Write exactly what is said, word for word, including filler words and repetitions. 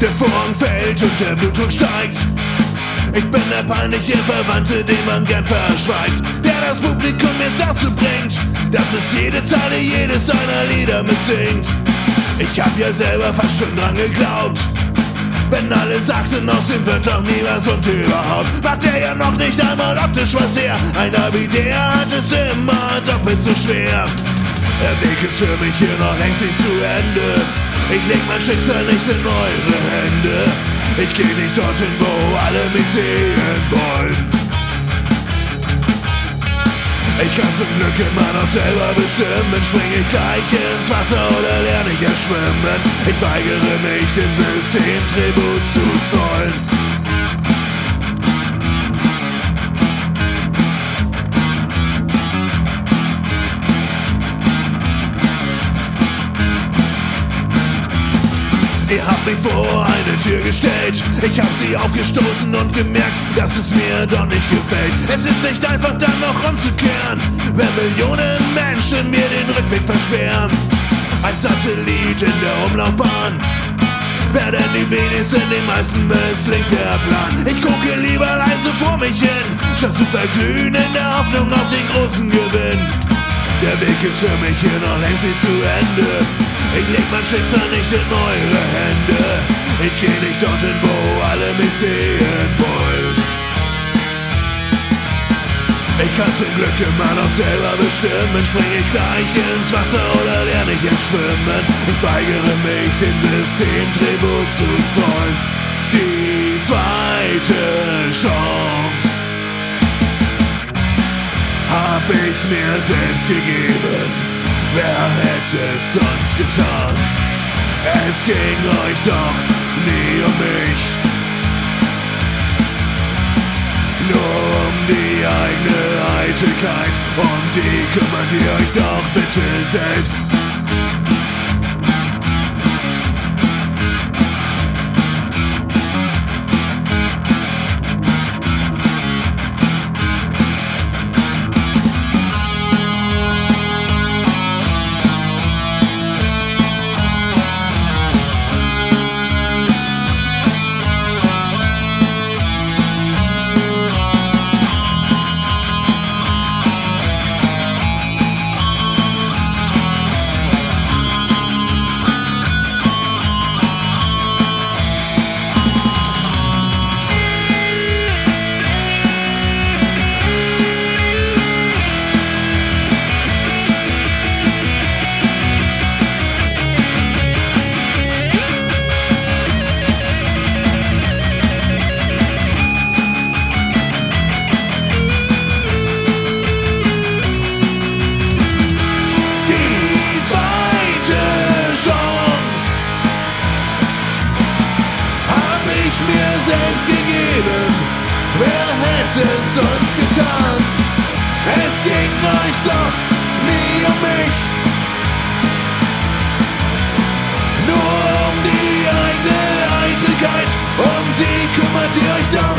Der Vorhang fällt und der Blutdruck steigt. Ich bin der peinliche Verwandte, den man gern verschweigt, der das Publikum jetzt dazu bringt, dass es jede Zeile jedes seiner Lieder mitsingt. Ich hab ja selber fast schon dran geglaubt, wenn alle sagten, aus dem wird doch nie was und überhaupt macht er ja noch nicht einmal optisch was her. Einer wie der hat es immer doppelt so schwer. Der Weg ist für mich hier noch längst nicht zu Ende. Ich leg mein Schicksal nicht in eure Hände. Ich geh nicht dorthin, wo alle mich sehen wollen. Ich kann zum Glück immer noch selber bestimmen. Spring ich gleich ins Wasser oder lerne ich erst schwimmen? Ich weigere mich, dem System Tribut zu zollen. Ihr habt mich vor eine Tür gestellt, ich hab sie aufgestoßen und gemerkt, dass es mir doch nicht gefällt. Es ist nicht einfach dann noch umzukehren, wenn Millionen Menschen mir den Rückweg versperren. Ein Satellit in der Umlaufbahn, werden die wenigsten, den meisten misslingt der Plan. Ich gucke lieber leise vor mich hin, statt zu verglühen in der Hoffnung auf den großen Gewinn. Der Weg ist für mich hier noch längst nicht zu Ende. Ich leg mein Schicksal nicht in eure Hände. Ich geh nicht dorthin, wo alle mich sehen wollen. Ich kann zum Glück immer noch selber bestimmen. Spring ich gleich ins Wasser oder lerne ich erst schwimmen? Ich weigere mich, dem System Tribut zu zollen. Die zweite Chance hab ich mir selbst gegeben. Wer hätte es sonst getan? Es ging euch doch nie um mich, nur um die eigene Eitelkeit. Um die kümmert ihr euch doch bitte selbst. Selbst gegeben, wer hätte es sonst getan? Es ging euch doch nie um mich, nur um die eigene Eitelkeit, um die kümmert ihr euch doch.